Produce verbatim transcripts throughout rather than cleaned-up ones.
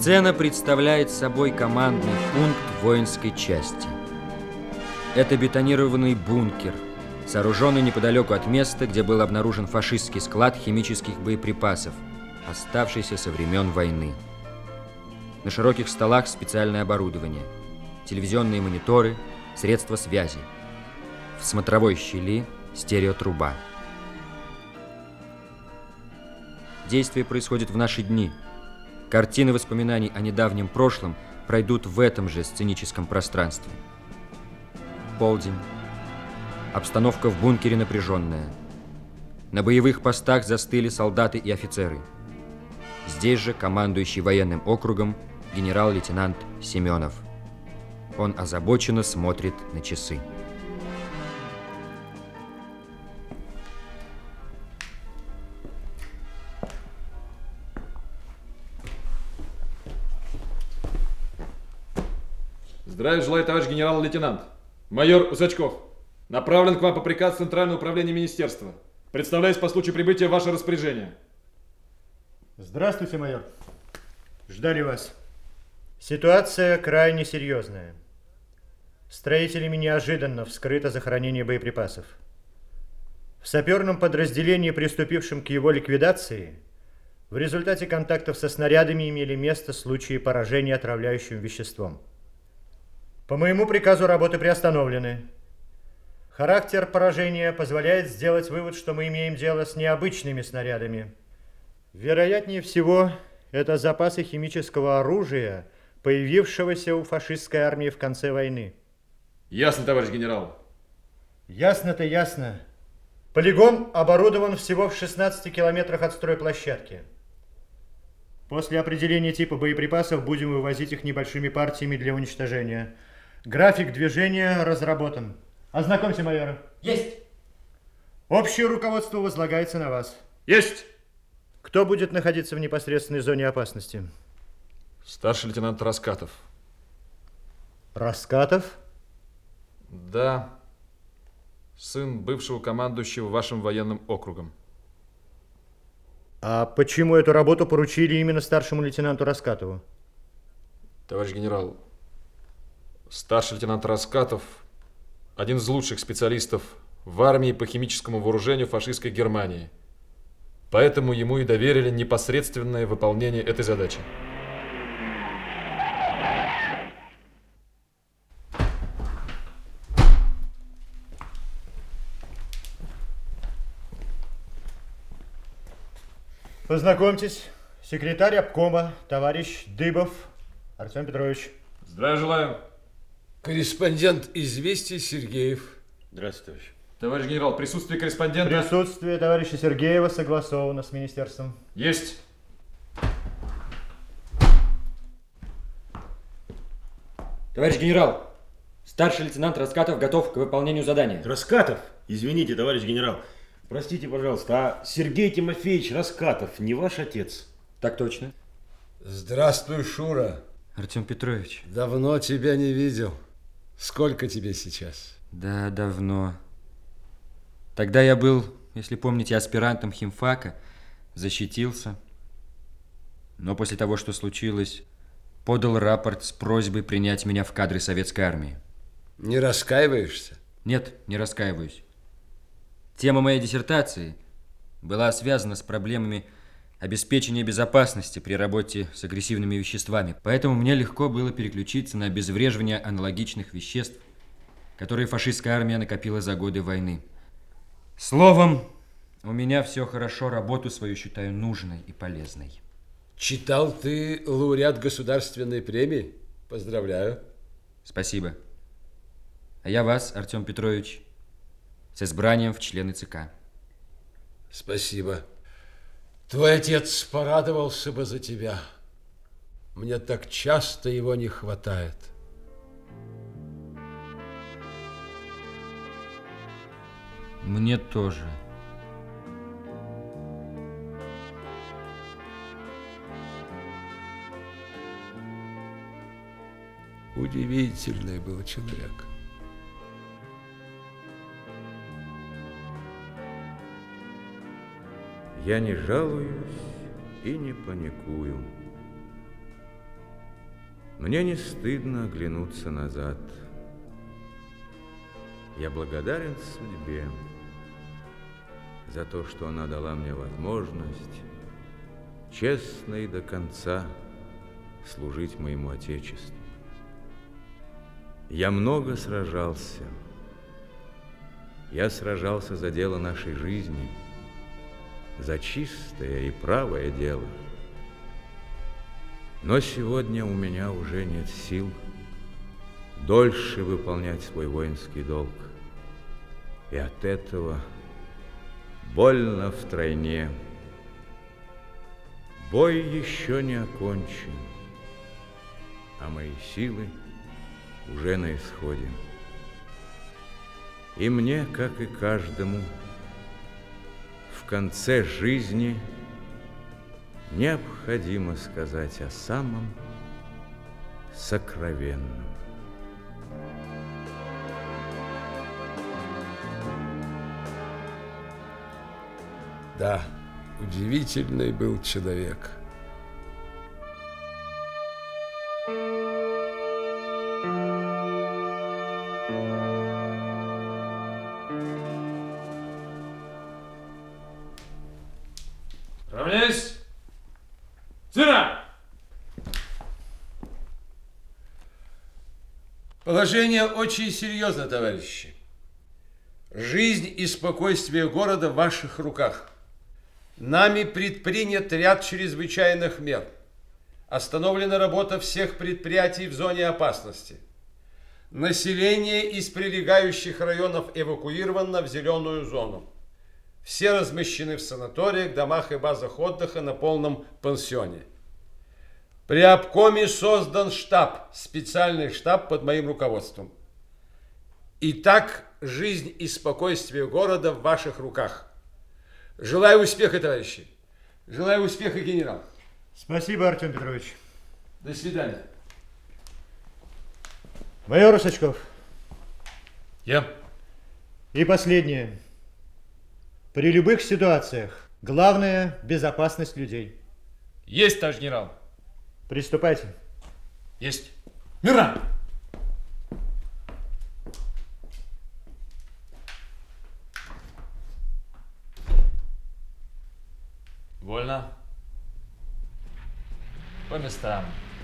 Сцена представляет собой командный пункт воинской части. Это бетонированный бункер, сооруженный неподалеку от места, где был обнаружен фашистский склад химических боеприпасов, оставшийся со времен войны. На широких столах специальное оборудование, телевизионные мониторы, средства связи. В смотровой щели стереотруба. Действие происходит в наши дни. Картины воспоминаний о недавнем прошлом пройдут в этом же сценическом пространстве. Полдень. Обстановка в бункере напряженная. На боевых постах застыли солдаты и офицеры. Здесь же командующий военным округом генерал-лейтенант Семенов. Он озабоченно смотрит на часы. Здравия желаю, товарищ генерал-лейтенант. Майор Узачков. Направлен к вам по приказу Центрального управления министерства. Представляюсь по случаю прибытия в ваше распоряжение. Здравствуйте, майор. Ждали вас. Ситуация крайне серьезная. Строителями неожиданно вскрыто захоронение боеприпасов. В саперном подразделении, приступившем к его ликвидации, в результате контактов со снарядами имели место случаи поражения отравляющим веществом. По моему приказу работы приостановлены. Характер поражения позволяет сделать вывод, что мы имеем дело с необычными снарядами. Вероятнее всего, это запасы химического оружия, появившегося у фашистской армии в конце войны. Ясно, товарищ генерал. Ясно-то ясно. Полигон оборудован всего в шестнадцати километрах от стройплощадки. После определения типа боеприпасов будем вывозить их небольшими партиями для уничтожения. График движения разработан. Ознакомься, майора. Есть! Общее руководство возлагается на вас. Есть! Кто будет находиться в непосредственной зоне опасности? Старший лейтенант Раскатов. Раскатов? Да. Сын бывшего командующего вашим военным округом. А почему эту работу поручили именно старшему лейтенанту Раскатову? Товарищ генерал, старший лейтенант Раскатов один из лучших специалистов в армии по химическому вооружению фашистской Германии. Поэтому ему и доверили непосредственное выполнение этой задачи. Познакомьтесь, секретарь обкома, товарищ Дыбов Артем Петрович. Здравия желаю. Корреспондент «Известий» Сергеев. Здравствуйте, товарищ. Товарищ генерал, присутствие корреспондента... Присутствие товарища Сергеева согласовано с министерством. Есть. Товарищ генерал, старший лейтенант Раскатов готов к выполнению задания. Раскатов? Извините, товарищ генерал. Простите, пожалуйста, а Сергей Тимофеевич Раскатов не ваш отец? Так точно. Здравствуй, Шура. Артем Петрович. Давно тебя не видел. Сколько тебе сейчас? Да, давно. Тогда я был, если помните, аспирантом химфака, защитился. Но после того, что случилось, подал рапорт с просьбой принять меня в кадры советской армии. Не раскаиваешься? Нет, не раскаиваюсь. Тема моей диссертации была связана с проблемами обеспечения безопасности при работе с агрессивными веществами. Поэтому мне легко было переключиться на обезвреживание аналогичных веществ, которые фашистская армия накопила за годы войны. Словом, у меня все хорошо, работу свою считаю нужной и полезной. Читал ты лауреат государственной премии? Поздравляю. Спасибо. А я вас, Артем Петрович, с избранием в члены ЦК. Спасибо. Твой отец порадовался бы за тебя. Мне так часто его не хватает. Мне тоже. Удивительный был человек. Я не жалуюсь и не паникую. Мне не стыдно оглянуться назад. Я благодарен судьбе за то, что она дала мне возможность честно и до конца служить моему Отечеству. Я много сражался. Я сражался за дело нашей жизни, за чистое и правое дело. Но сегодня у меня уже нет сил дольше выполнять свой воинский долг. И от этого больно втройне. Бой еще не окончен, а мои силы уже на исходе. И мне, как и каждому, в конце жизни необходимо сказать о самом сокровенном. Да, удивительный был человек. Равняйсь! Сына! Положение очень серьезно, товарищи. Жизнь и спокойствие города в ваших руках. Нами предпринят ряд чрезвычайных мер. Остановлена работа всех предприятий в зоне опасности. Население из прилегающих районов эвакуировано в зеленую зону. Все размещены в санаториях, домах и базах отдыха на полном пансионе. При обкоме создан штаб, специальный штаб под моим руководством. Итак, жизнь и спокойствие города в ваших руках. Желаю успеха, товарищи. Желаю успеха, генерал. Спасибо, Артем Петрович. До свидания. Майор Усачков. Я. И последнее. При любых ситуациях главное – безопасность людей. Есть, товарищ генерал. Приступайте. Есть. Мирно! Вольно. По местам.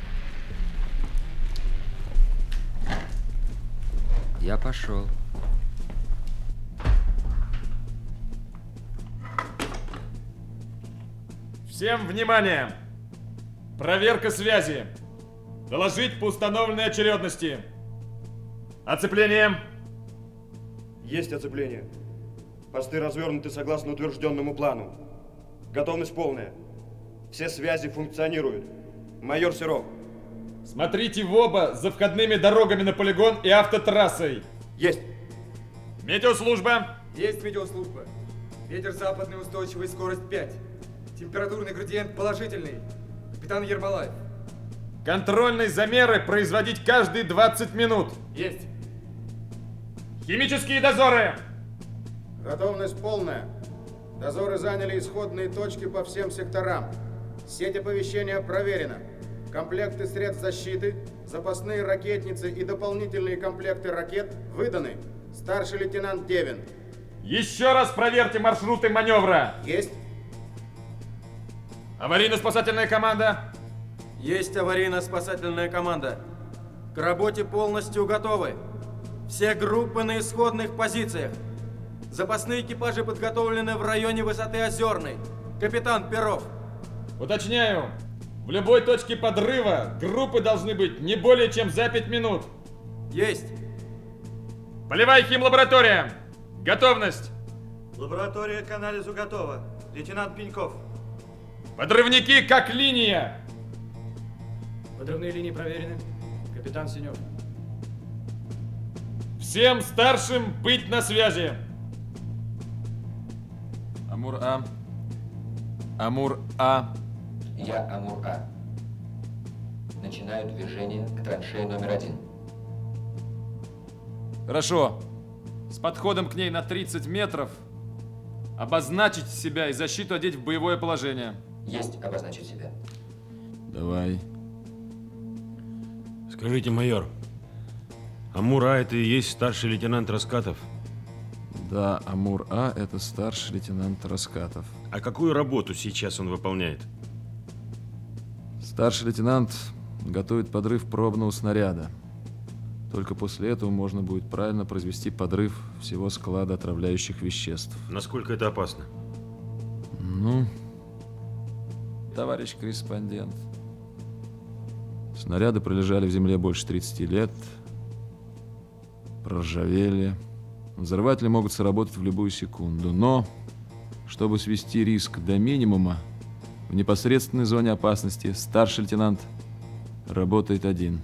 Я пошел. Всем внимание! Проверка связи. Доложить по установленной очередности. Оцепление. Есть оцепление. Посты развернуты согласно утвержденному плану. Готовность полная. Все связи функционируют. Майор Серов. Смотрите в оба за входными дорогами на полигон и автотрассой. Есть. Метеослужба. Есть метеослужба. Ветер западный, устойчивый, скорость пять. Температурный градиент положительный. Капитан Ермолаев. Контрольные замеры производить каждые двадцать минут. Есть. Химические дозоры. Готовность полная. Дозоры заняли исходные точки по всем секторам. Сеть оповещения проверена. Комплекты средств защиты, запасные ракетницы и дополнительные комплекты ракет выданы. Старший лейтенант Девин. Еще раз проверьте маршруты маневра. Есть. Аварийно-спасательная команда. Есть аварийно-спасательная команда. К работе полностью готовы. Все группы на исходных позициях. Запасные экипажи подготовлены в районе высоты Озерной. Капитан Перов. Уточняю. В любой точке подрыва группы должны быть не более чем за пять минут. Есть. Полевая химлаборатория. Готовность. Лаборатория к анализу готова. Лейтенант Пеньков. Подрывники как линия. Подрывные линии проверены. Капитан Синев. Всем старшим быть на связи. Амур-А. Амур-А. Я Амур-А. Начинаю движение к траншее номер один. Хорошо. С подходом к ней на тридцать метров обозначить себя и защиту одеть в боевое положение. Есть обозначить себя. Давай. Скажите, майор, Амур-А это и есть старший лейтенант Раскатов? Да, Амур-А это старший лейтенант Раскатов. А какую работу сейчас он выполняет? Старший лейтенант готовит подрыв пробного снаряда. Только после этого можно будет правильно произвести подрыв всего склада отравляющих веществ. Насколько это опасно? Ну, товарищ корреспондент, снаряды пролежали в земле больше тридцати лет, проржавели. Взрыватели могут сработать в любую секунду, но, чтобы свести риск до минимума, в непосредственной зоне опасности старший лейтенант работает один.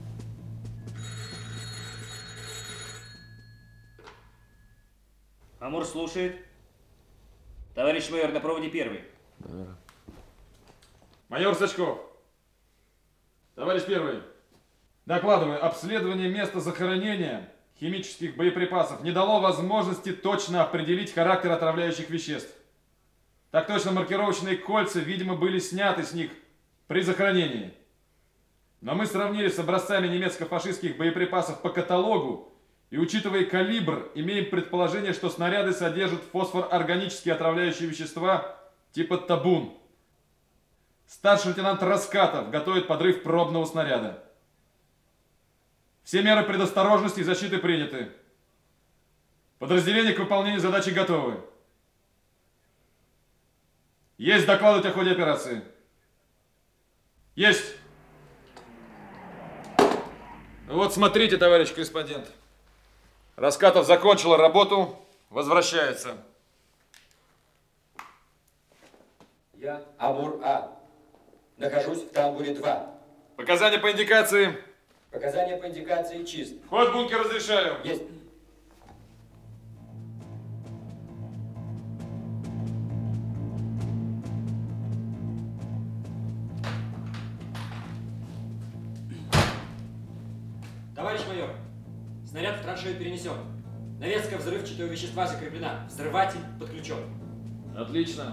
Амур слушает. Товарищ майор, на проводе первый. Да. Майор Сачков. Товарищ первый. Докладываю, обследование места захоронения химических боеприпасов не дало возможности точно определить характер отравляющих веществ. Так точно, маркировочные кольца, видимо, были сняты с них при захоронении. Но мы сравнили с образцами немецко-фашистских боеприпасов по каталогу и, учитывая калибр, имеем предположение, что снаряды содержат фосфор-органические отравляющие вещества типа табун. Старший лейтенант Раскатов готовит подрыв пробного снаряда. Все меры предосторожности и защиты приняты. Подразделения к выполнению задачи готовы. Есть докладывать о ходе операции. Есть. Вот смотрите, товарищ корреспондент. Раскатов закончила работу, возвращается. Я Амур-А. Нахожусь в тамбуре два. Показания по индикации. Показания по индикации чист. Вход в бункер разрешаю. Есть. Товарищ майор, снаряд в траншею перенесен. Навеска взрывчатого вещества закреплена. Взрыватель подключен. Отлично.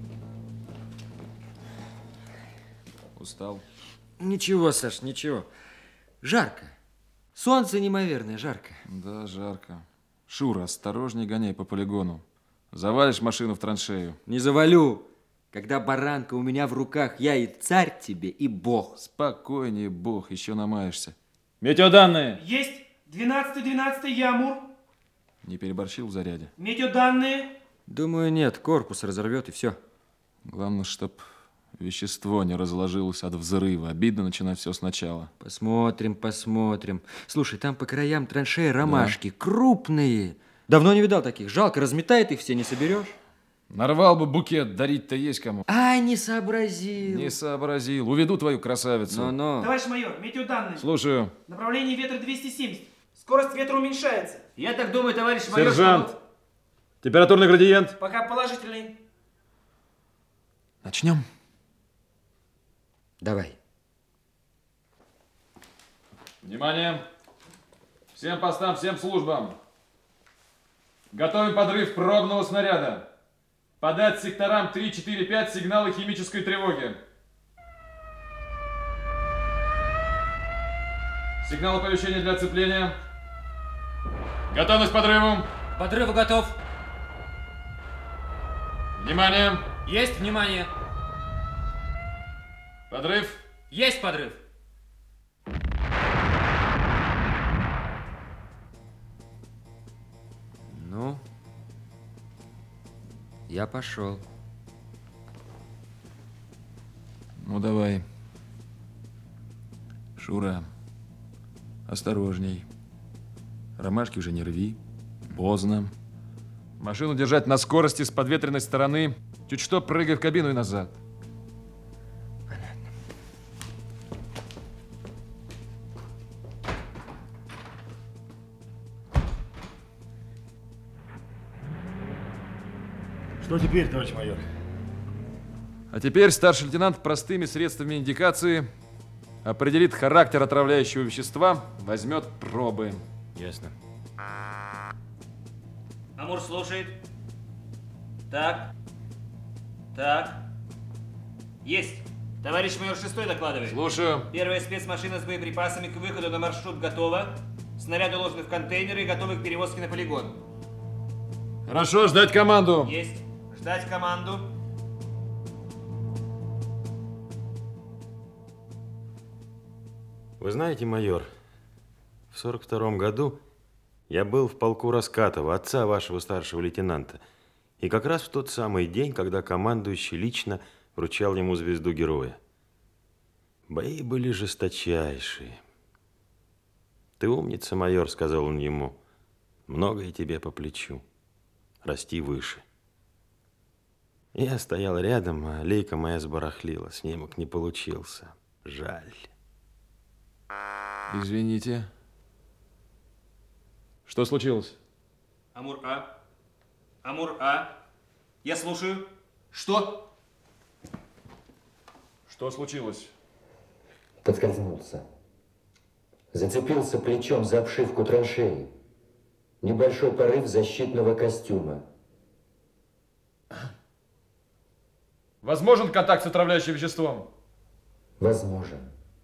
Устал? Ничего, Саш, ничего. Жарко. Солнце неимоверное, жарко. Да, жарко. Шура, осторожней гоняй по полигону. Завалишь машину в траншею. Не завалю. Когда баранка у меня в руках, я и царь тебе, и бог. Спокойнее, бог, еще намаешься. Метеоданные. Есть. двенадцатый двенадцатый, я Амур. Не переборщил в заряде? Метеоданные. Думаю, нет. Корпус разорвет и все. Главное, чтоб вещество не разложилось от взрыва. Обидно начинать все сначала. Посмотрим, посмотрим. Слушай, там по краям траншеи ромашки. Да. Крупные. Давно не видал таких. Жалко, разметает их все, не соберешь. Нарвал бы букет, дарить-то есть кому. Ай, не сообразил. Не сообразил. Уведу твою красавицу. Но-но. Товарищ майор, метеоданные. Слушаю. Направление ветра двести семьдесят. Скорость ветра уменьшается. Я так думаю, товарищ майор. Сержант. Что... Температурный градиент. Пока положительный. Начнем. Давай. Внимание. Всем постам, всем службам. Готовим подрыв пробного снаряда. Подать секторам три, четыре, пять сигналы химической тревоги. Сигнал оповещения для оцепления. Готовность к подрыву. Подрыву готов. Внимание. Есть внимание. Подрыв. Есть подрыв. Ну, я пошел. Ну, давай. Шура, осторожней. Ромашки уже не рви. Поздно. Машину держать на скорости с подветренной стороны. Чуть что, прыгай в кабину и назад. Понятно. Что теперь, товарищ майор? А теперь старший лейтенант простыми средствами индикации определит характер отравляющего вещества, возьмет пробы. Ясно. Амур слушает. Так. Так. Есть. Товарищ майор шестой докладывает. Слушаю. Первая спецмашина с боеприпасами к выходу на маршрут готова. Снаряды уложены в контейнеры и готовы к перевозке на полигон. Хорошо, ждать команду. Есть. Ждать команду. Вы знаете, майор, в сорок втором году я был в полку Раскатова, отца вашего старшего лейтенанта. И как раз в тот самый день, когда командующий лично вручал ему звезду героя. Бои были жесточайшие. Ты умница, майор, сказал он ему. Многое тебе по плечу. Расти выше. Я стоял рядом, а лейка моя сбарахлила. Снимок не получился. Жаль. Извините. Что случилось? Амур-А. Амур-А. Я слушаю. Что? Что случилось? Подскользнулся. Зацепился плечом за обшивку траншеи. Небольшой порыв защитного костюма. Возможен контакт с отравляющим веществом? Возможен.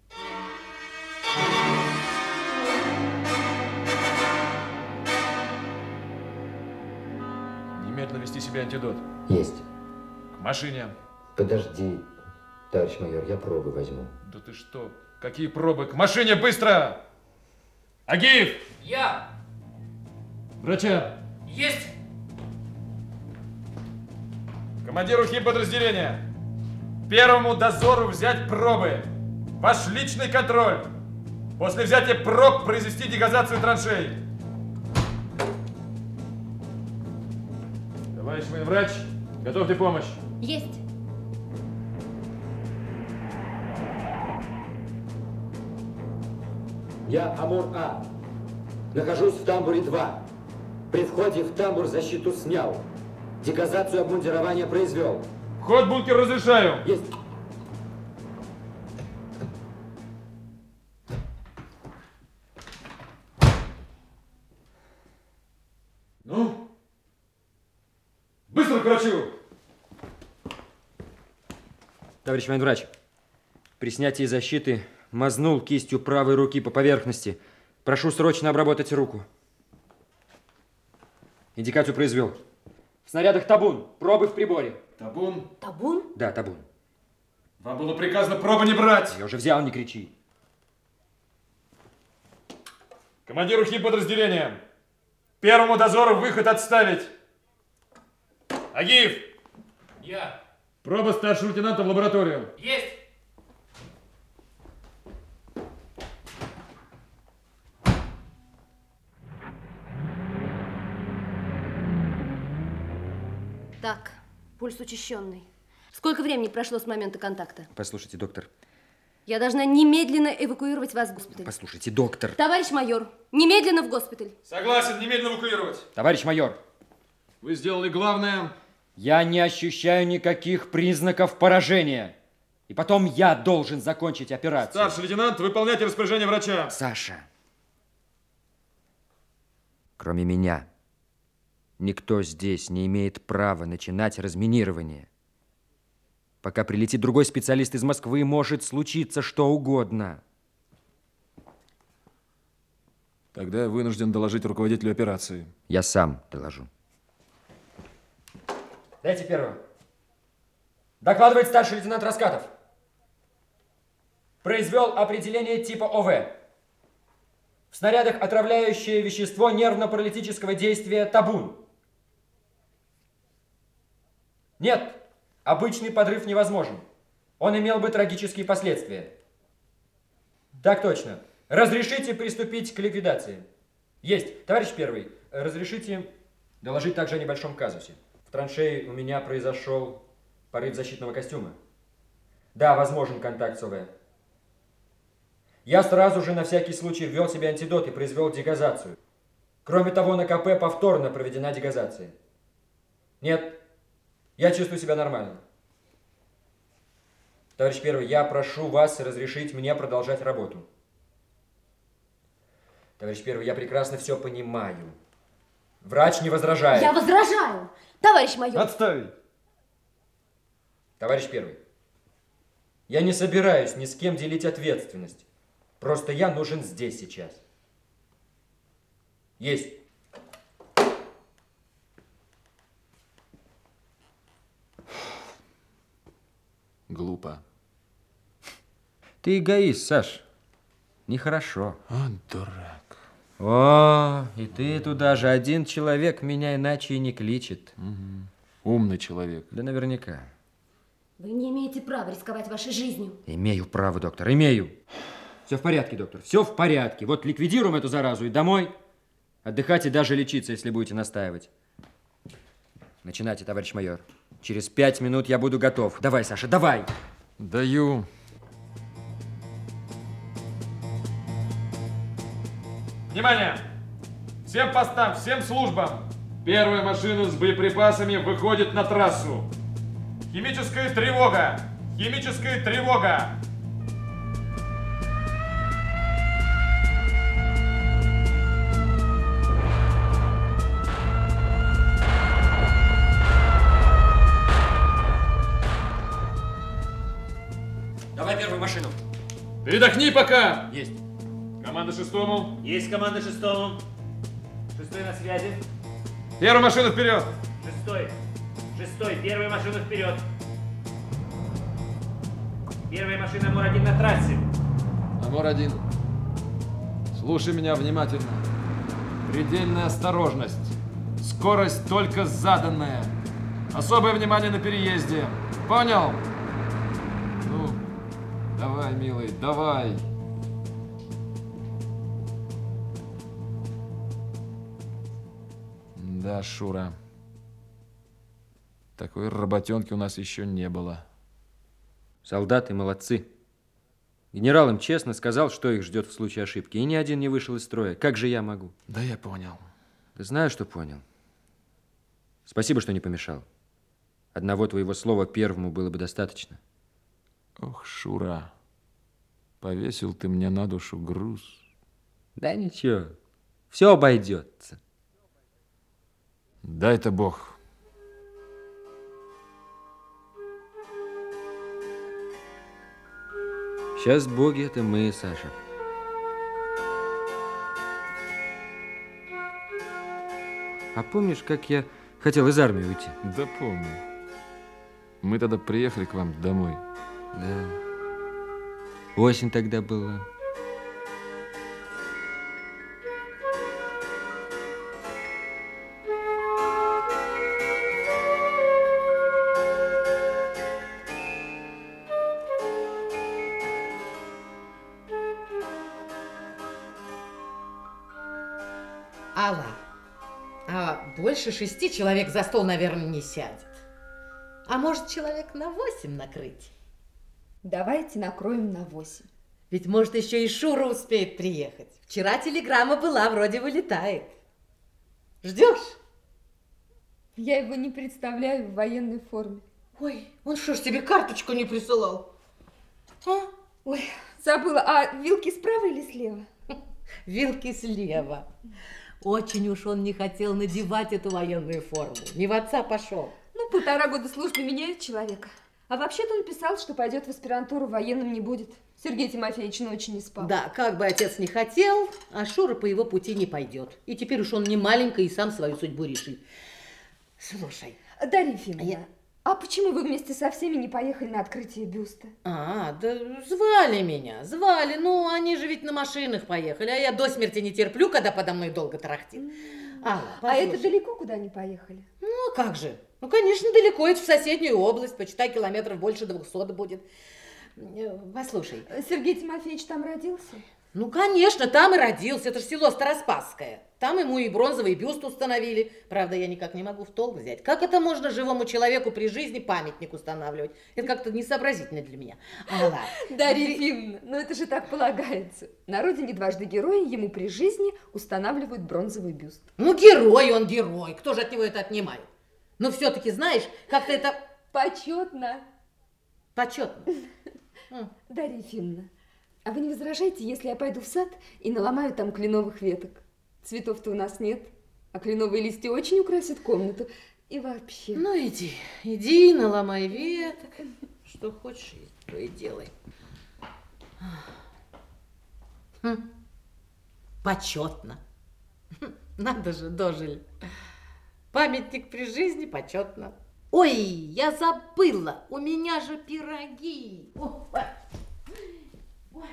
Немедленно вести себе антидот. Есть. К машине. Подожди, товарищ майор, я пробы возьму. Да ты что? Какие пробы? К машине, быстро! Агиев! Я! Врача! Есть! Командиру химподразделения! Первому дозору взять пробы! Ваш личный контроль! После взятия проб произвести дегазацию траншей! Товарищ военврач, готовьте помощь! Есть! Я Амур-А. Нахожусь в тамбуре два. При входе в тамбур защиту снял. Дегазацию обмундирования произвел. Вход в бункер разрешаю. Есть. Ну? Быстро к врачу! Товарищ военврач, при снятии защиты мазнул кистью правой руки по поверхности. Прошу срочно обработать руку. Индикацию произвел. В снарядах табун. Пробы в приборе. Табун? Табун? Да, табун. Вам было приказано пробы не брать. Я уже взял, не кричи. Командиру химподразделения. Первому дозору выход отставить. Агиев! Я! Проба старшего лейтенанта в лабораторию. Есть! Так, пульс учащенный. Сколько времени прошло с момента контакта? Послушайте, доктор. Я должна немедленно эвакуировать вас в госпиталь. Послушайте, доктор. Товарищ майор, немедленно в госпиталь. Согласен, немедленно эвакуировать. Товарищ майор. Вы сделали главное. Я не ощущаю никаких признаков поражения. И потом я должен закончить операцию. Старший лейтенант, выполняйте распоряжение врача. Саша. Кроме меня, никто здесь не имеет права начинать разминирование. Пока прилетит другой специалист из Москвы, может случиться что угодно. Тогда я вынужден доложить руководителю операции. Я сам доложу. Дайте первого. Докладывает старший лейтенант Раскатов. Произвел определение типа ОВ. В снарядах отравляющее вещество нервно-паралитического действия табун. Нет, обычный подрыв невозможен. Он имел бы трагические последствия. Так точно. Разрешите приступить к ликвидации. Есть. Товарищ первый, разрешите доложить также о небольшом казусе. В траншее у меня произошел порыв защитного костюма. Да, возможен контакт с ОВ. Я сразу же на всякий случай ввел себе антидот и произвел дегазацию. Кроме того, на КП повторно проведена дегазация. Нет, я чувствую себя нормально. Товарищ первый, я прошу вас разрешить мне продолжать работу. Товарищ первый, я прекрасно все понимаю. Врач не возражает. Я возражаю, товарищ майор. Отставить. Товарищ первый, Я не собираюсь ни с кем делить ответственность. Просто я нужен здесь сейчас. Есть. Глупо. Ты эгоист, Саш. Нехорошо. А, дурак. О, и ты туда же. Один человек меня иначе и не кличет. Угу. Умный человек. Да наверняка. Вы не имеете права рисковать вашей жизнью. Имею право, доктор, имею. Все в порядке, доктор, все в порядке. Вот ликвидируем эту заразу и домой. Отдыхать и даже лечиться, если будете настаивать. Начинайте, товарищ майор. Через пять минут я буду готов. Давай, Саша, давай. Даю. Внимание! Всем постам, всем службам! Первая машина с боеприпасами выходит на трассу. Химическая тревога! Химическая тревога! Давай первую машину. Передохни пока! Есть. Команда шестому. Есть команда шестому. Шестой на связи. Первую машину вперед! Шестой. Шестой. Первая машина вперед. Первая машина Амур один на трассе. Амур один. Слушай меня внимательно. Предельная осторожность. Скорость только заданная. Особое внимание на переезде. Понял? Ну, давай, милый, давай. Да, Шура. Такой работенки у нас еще не было. Солдаты молодцы. Генерал им честно сказал, что их ждет в случае ошибки. И ни один не вышел из строя. Как же я могу? Да я понял. Да знаю, что понял. Спасибо, что не помешал. Одного твоего слова первому было бы достаточно. Ох, Шура, повесил ты мне на душу груз. Да ничего, все обойдется. Дай-то Бог. Сейчас боги это мы, Саша. А помнишь, как я хотел из армии уйти? Да помню. Мы тогда приехали к вам домой. Да. Осень тогда была. Алла, а больше шести человек за стол, наверное, не сядет. А может, человек на восемь накрыть? Давайте накроем на восемь. Ведь, может, еще и Шура успеет приехать. Вчера телеграмма была, вроде вылетает. Ждешь? Я его не представляю в военной форме. Ой, он что ж тебе карточку не присылал? А? Ой, забыла. А вилки справа или слева? Вилки слева. Очень уж он не хотел надевать эту военную форму. Не в отца пошел. Ну, полтора года службы меняет человека. А вообще-то он писал, что пойдет в аспирантуру, военным не будет. Сергей Тимофеевич ночью не спал. Да, как бы отец не хотел, а Шура по его пути не пойдет. И теперь уж он не маленький и сам свою судьбу решит. Слушай. Дарья Ефимовна, я... а почему вы вместе со всеми не поехали на открытие бюста? А, да звали меня, звали. Ну, они же ведь на машинах поехали, а я до смерти не терплю, когда подо мной долго тарахтит. Алла, а это далеко куда они поехали? Ну, как же. Ну, конечно, далеко, это в соседнюю область, почитай, километров больше двухсот будет. Послушай. Сергей Тимофеевич там родился? Ну, конечно, там и родился, это же село Староспасское. Там ему и бронзовый бюст установили. Правда, я никак не могу в толк взять. Как это можно живому человеку при жизни памятник устанавливать? Это как-то несообразительно для меня. Алла. Дарья Ефимовна, ну это же так полагается. На родине дважды героя, ему при жизни устанавливают бронзовый бюст. Ну, герой он, герой. Кто же от него это отнимает? Но все-таки, знаешь, как-то это... Почетно. Почетно. Дарья Ефимовна, а вы не возражаете, если я пойду в сад и наломаю там кленовых веток? Цветов-то у нас нет, а кленовые листья очень украсят комнату. И вообще. Ну иди, иди, наломай веток. Что хочешь, то и делай. Хм. Почетно. Надо же, дожили. Памятник при жизни почетно. Ой, я забыла, у меня же пироги. Ой. Ой.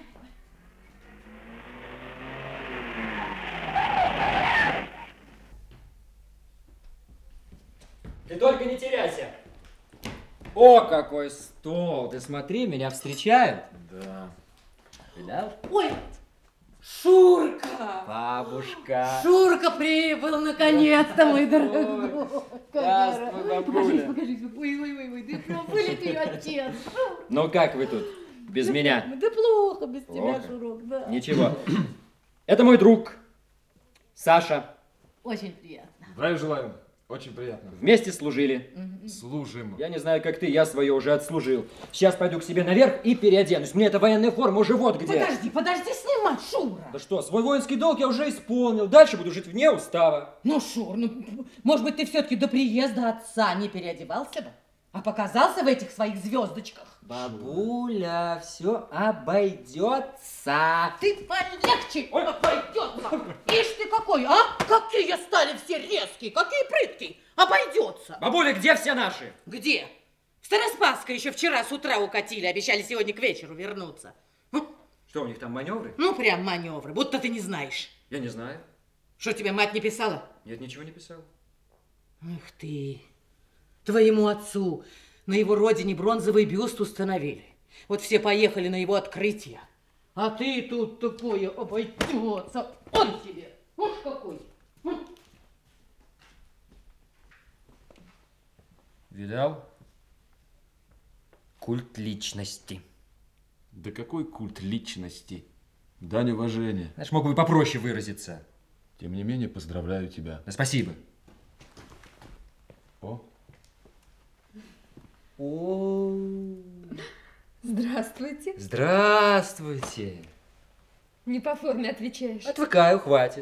Ты только не теряйся. О, какой стол! Ты смотри, меня встречают. Да. Видал? Ой, Шурка! Бабушка. Шурка прибыл, наконец-то, мой дорогой. Здравствуй, бабуля. Покажись, покажись. Ой, ой, ой, ой, ты что, вылитый отец. Ну как вы тут? Без меня? Да плохо без тебя, Плохо? Шурок, да. Ничего. Это мой друг, Саша. Очень приятно. Здравия желаю. Очень приятно. Вместе служили. Служим. Я не знаю, как ты, я свое уже отслужил. Сейчас пойду к себе наверх и переоденусь. Мне эта военная форма уже вот где. Подожди, подожди снимать, Шура. Да что, свой воинский долг я уже исполнил. Дальше буду жить вне устава. Ну, Шур, ну, может быть, ты все-таки до приезда отца не переодевался бы, а показался в этих своих звездочках? Бабуля, все обойдется. Ты полегче, обойдется. Ишь ты какой, а? Какие стали все резкие, какие прыткие. Обойдется. Бабуля, где все наши? Где? В Староспасской еще вчера с утра укатили, обещали сегодня к вечеру вернуться. Что, у них там маневры? Ну, прям маневры, будто ты не знаешь. Я не знаю. Что, тебе мать не писала? Нет, ничего не писал. Эх ты, твоему отцу на его родине бронзовый бюст установили. Вот все поехали на его открытие. А ты тут такое обойдется. Он тебе. Уж какой. Видал? Культ личности. Да какой культ личности? Дань уважения. Знаешь, мог бы попроще выразиться. Тем не менее, поздравляю тебя. Да, спасибо. О. О. Здравствуйте. Здравствуйте. Не по форме отвечаешь. Отвыкаю, хватит.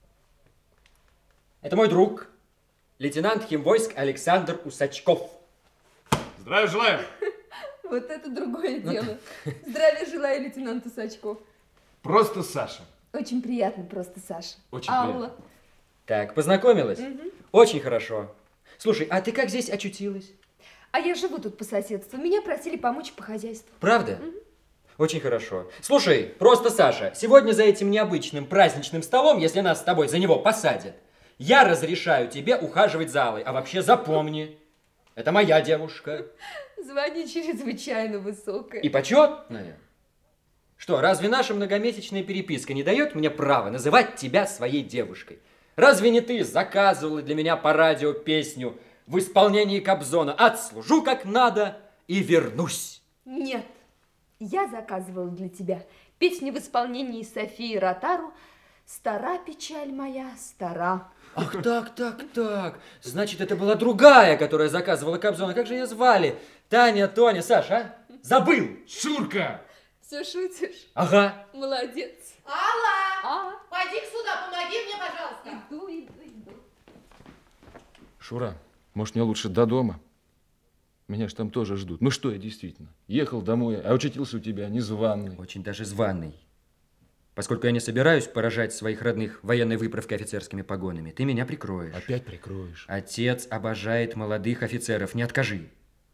Это мой друг, лейтенант химвойск Александр Усачков. Здравия желаю. Вот это другое дело. Здравия желаю, лейтенант Усачков. Просто Саша. Очень приятно, просто Саша. Очень Алла. приятно. Так, познакомилась? Угу. Очень хорошо. Слушай, а ты как здесь очутилась? А я живу тут по соседству. Меня просили помочь по хозяйству. Правда? Угу. Очень хорошо. Слушай, просто Саша, сегодня за этим необычным праздничным столом, если нас с тобой за него посадят, я разрешаю тебе ухаживать за Аллой. А вообще запомни, это моя девушка. Звание чрезвычайно высокое. И почетное. Что, разве наша многомесячная переписка не дает мне права называть тебя своей девушкой? Разве не ты заказывала для меня по радио песню в исполнении Кобзона «Отслужу как надо и вернусь»? Нет, я заказывала для тебя песню в исполнении Софии Ротару «Стара печаль моя, стара». Ах, так, так, так. Значит, это была другая, которая заказывала Кобзона. Как же ее звали? Таня, Тоня, Саша, а? Забыл. Шурка. Все шутишь? Ага. Молодец. Алла, А? пойди сюда, помоги мне, пожалуйста. Иду, иду, иду. Шура, может, мне лучше до дома? Меня ж там тоже ждут. Ну что я действительно? Ехал домой, а очутился у тебя незваный. Очень даже званый. Поскольку я не собираюсь поражать своих родных военной выправкой офицерскими погонами, ты меня прикроешь. Опять прикроешь. Отец обожает молодых офицеров, не откажи.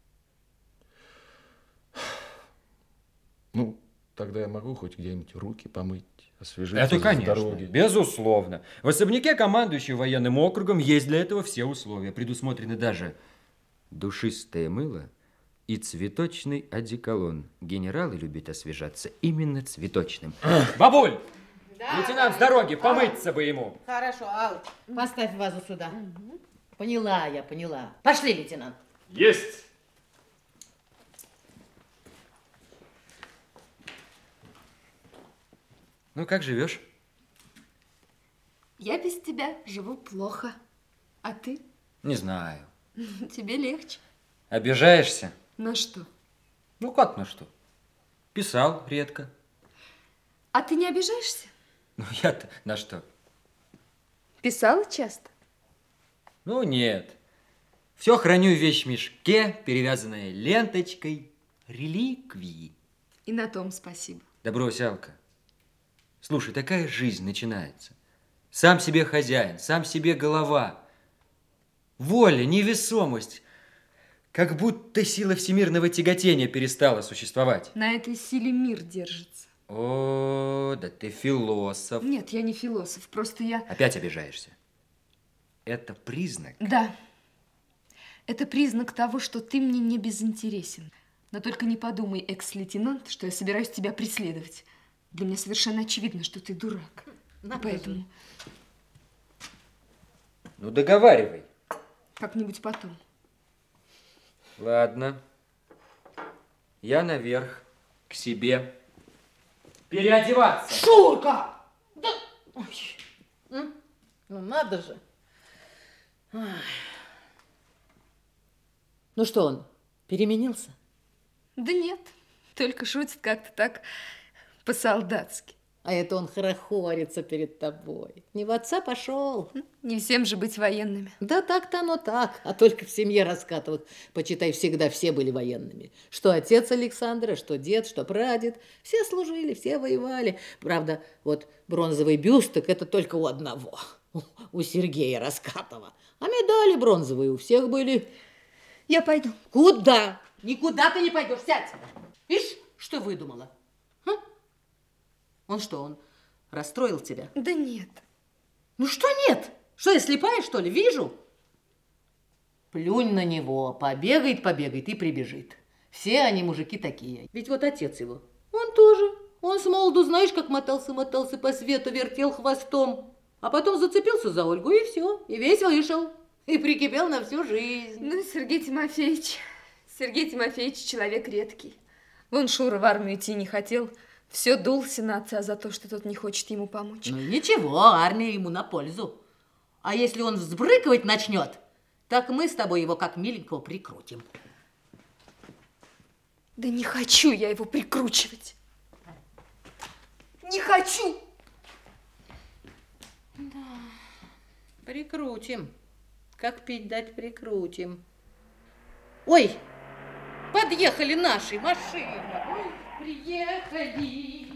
Ну, тогда я могу хоть где-нибудь руки помыть, освежиться Это, с конечно, дороги. безусловно. В особняке командующего военным округом есть для этого все условия. Предусмотрены даже душистое мыло и цветочный одеколон. Генералы любят освежаться именно цветочным. Бабуль! Да, лейтенант с дороги, помыться бы ему. Хорошо, Алла, поставь вазу сюда. Поняла я, поняла. Пошли, лейтенант. Есть! Ну, как живешь? Я без тебя живу плохо. А ты? Не знаю. Тебе легче. Обижаешься? На что? Ну, как на что? Писал редко. А ты не обижаешься? Ну, я-то на что? Писала часто? Ну, нет. Все храню в вещмешке, перевязанное ленточкой, реликвии. И на том спасибо. Да брось, Алка. Слушай, такая жизнь начинается. Сам себе хозяин, сам себе голова. Воля, невесомость. Как будто сила всемирного тяготения перестала существовать. На этой силе мир держится. О, да ты философ. Нет, я не философ, просто я... Опять обижаешься. Это признак? Да. Это признак того, что ты мне не безинтересен. Но только не подумай, экс-лейтенант, что я собираюсь тебя преследовать. Для меня совершенно очевидно, что ты дурак. Надо Поэтому... же. Ну, договаривай. Как-нибудь потом. Ладно. Я наверх, к себе. Переодеваться. Шурка! Да... Ой. М? Ну, надо же. Ой. Ну что он, переменился? Да нет, только шутит как-то так по-солдатски. А это он хорохорится перед тобой. Не в отца пошел. Не всем же быть военными. Да так-то оно так. А только в семье Раскатовых, почитай, всегда все были военными. Что отец Александра, что дед, что прадед. Все служили, все воевали. Правда, вот бронзовый бюст, так это только у одного. У Сергея Раскатова. А медали бронзовые у всех были. Я пойду. Куда? Никуда ты не пойдешь. Сядь. Видишь, что выдумала? А? Он что, он расстроил тебя? Да нет. Ну что нет? Что, я слепая, что ли? Вижу. Плюнь на него. Побегает, побегает и прибежит. Все они мужики такие. Ведь вот отец его, он тоже. Он с молоду, знаешь, как мотался-мотался по свету, вертел хвостом. А потом зацепился за Ольгу, и все. И весь вышел. И прикипел на всю жизнь. Ну, Сергей Тимофеевич, Сергей Тимофеевич человек редкий. Вон Шура в армию идти не хотел. Все дулся на отца за то, что тот не хочет ему помочь. Ну ничего, армия ему на пользу. А если он взбрыкивать начнет, так мы с тобой его как миленького прикрутим. Да не хочу я его прикручивать. Не хочу. Да, прикрутим. Как пить дать, прикрутим. Ой, подъехали наши машины. Ой, приехали.